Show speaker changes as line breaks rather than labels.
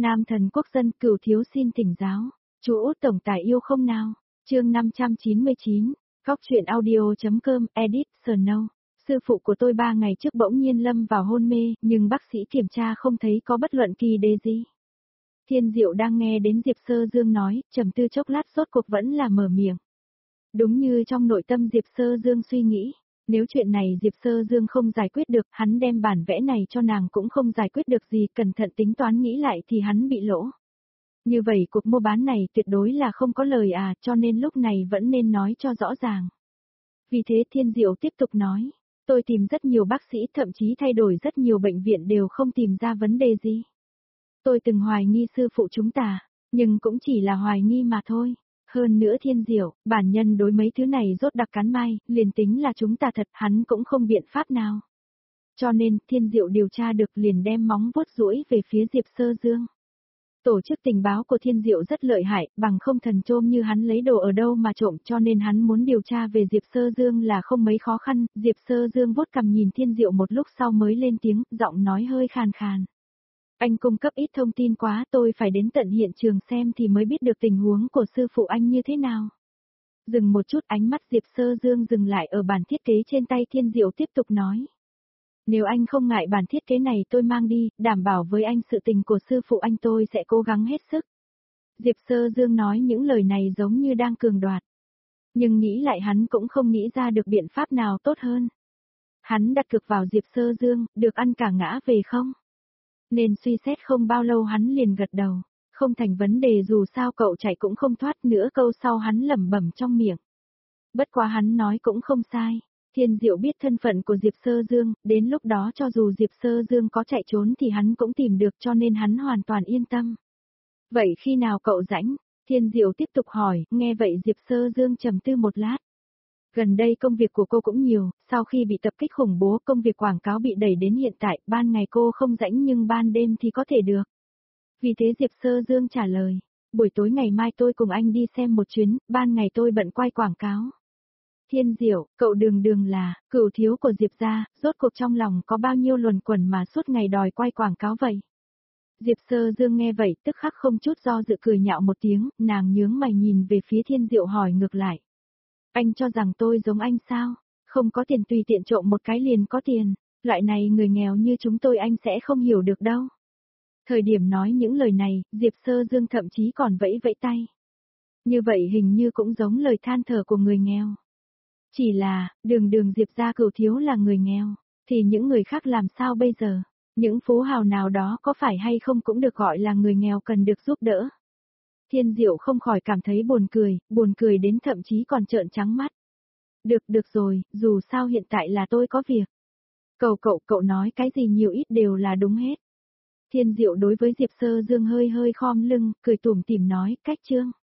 Nam thần quốc dân Cửu thiếu xin thỉnh giáo. Chú Út tổng tài yêu không nào? Chương 599. Góc truyện audio.com edit Snow. Sư phụ của tôi 3 ngày trước bỗng nhiên lâm vào hôn mê, nhưng bác sĩ kiểm tra không thấy có bất luận kỳ đề gì. Thiên Diệu đang nghe đến Diệp Sơ Dương nói, trầm tư chốc lát rốt cuộc vẫn là mở miệng. Đúng như trong nội tâm Diệp Sơ Dương suy nghĩ, nếu chuyện này Diệp Sơ Dương không giải quyết được, hắn đem bản vẽ này cho nàng cũng không giải quyết được gì, cẩn thận tính toán nghĩ lại thì hắn bị lỗ. Như vậy cuộc mua bán này tuyệt đối là không có lời cho nên lúc này vẫn nên nói cho rõ ràng. Vì thế Thiên Diệu tiếp tục nói, tôi tìm rất nhiều bác sĩ, thậm chí thay đổi rất nhiều bệnh viện đều không tìm ra vấn đề gì. Tôi từng hoài nghi sư phụ chúng ta, nhưng cũng chỉ là hoài nghi mà thôi. Hơn nữa Thiên Diệu, bản nhân đối mấy thứ này rốt đặc cắn mai, liền tính là chúng ta thật, hắn cũng không biện pháp nào. Cho nên, Thiên Diệu điều tra được liền đem móng vuốt duỗi về phía Diệp Sơ Dương. Tổ chức tình báo của Thiên Diệu rất lợi hại, bằng không thần trôm như hắn lấy đồ ở đâu mà trộm, cho nên hắn muốn điều tra về Diệp Sơ Dương là không mấy khó khăn. Diệp Sơ Dương vuốt cằm nhìn Thiên Diệu một lúc sau mới lên tiếng, giọng nói hơi khàn khàn. Anh cung cấp ít thông tin quá, tôi phải đến tận hiện trường xem thì mới biết được tình huống của sư phụ anh như thế nào. Dừng một chút, ánh mắt Diệp Sơ Dương dừng lại ở bản thiết kế trên tay Thiên Diệu tiếp tục nói. Nếu anh không ngại bản thiết kế này tôi mang đi, đảm bảo với anh sự tình của sư phụ anh tôi sẽ cố gắng hết sức. Diệp Sơ Dương nói những lời này giống như đang cường đoạt. Nhưng nghĩ lại hắn cũng không nghĩ ra được biện pháp nào tốt hơn. Hắn đặt cược vào Diệp Sơ Dương, được ăn cả ngã về không? Nên suy xét không bao lâu hắn liền gật đầu. Không thành vấn đề, dù sao cậu chạy cũng không thoát nữa, câu sau hắn lẩm bẩm trong miệng. Bất quá hắn nói cũng không sai. Thiên Diệu biết thân phận của Diệp Sơ Dương, đến lúc đó cho dù Diệp Sơ Dương có chạy trốn thì hắn cũng tìm được, cho nên hắn hoàn toàn yên tâm. Vậy khi nào cậu rảnh? Thiên Diệu tiếp tục hỏi, nghe vậy Diệp Sơ Dương trầm tư một lát. Gần đây công việc của cô cũng nhiều, sau khi bị tập kích khủng bố công việc quảng cáo bị đẩy đến hiện tại, ban ngày cô không rảnh nhưng ban đêm thì có thể được. Vì thế Diệp Sơ Dương trả lời, buổi tối ngày mai tôi cùng anh đi xem một chuyến, ban ngày tôi bận quay quảng cáo. Thiên Diệu, cậu đường là, Cửu thiếu của Diệp gia, rốt cuộc trong lòng có bao nhiêu luẩn quẩn mà suốt ngày đòi quay quảng cáo vậy? Diệp Sơ Dương nghe vậy tức khắc không chút do dự cười nhạo một tiếng, nàng nhướng mày nhìn về phía Thiên Diệu hỏi ngược lại. Anh cho rằng tôi giống anh sao? Không có tiền tùy tiện trộm một cái liền có tiền, loại này người nghèo như chúng tôi anh sẽ không hiểu được đâu. Thời điểm nói những lời này, Diệp Sơ Dương thậm chí còn vẫy vẫy tay. Như vậy hình như cũng giống lời than thở của người nghèo. Chỉ là, đường Diệp gia Cửu thiếu là người nghèo, thì những người khác làm sao bây giờ? Những phú hào nào đó có phải hay không cũng được gọi là người nghèo cần được giúp đỡ. Thiên Diệu không khỏi cảm thấy buồn cười đến thậm chí còn trợn trắng mắt. Được rồi, dù sao hiện tại là tôi có việc. Cậu nói cái gì nhiều ít đều là đúng hết. Thiên Diệu đối với Diệp Sơ Dương hơi khom lưng, cười tủm tỉm nói, cách chương.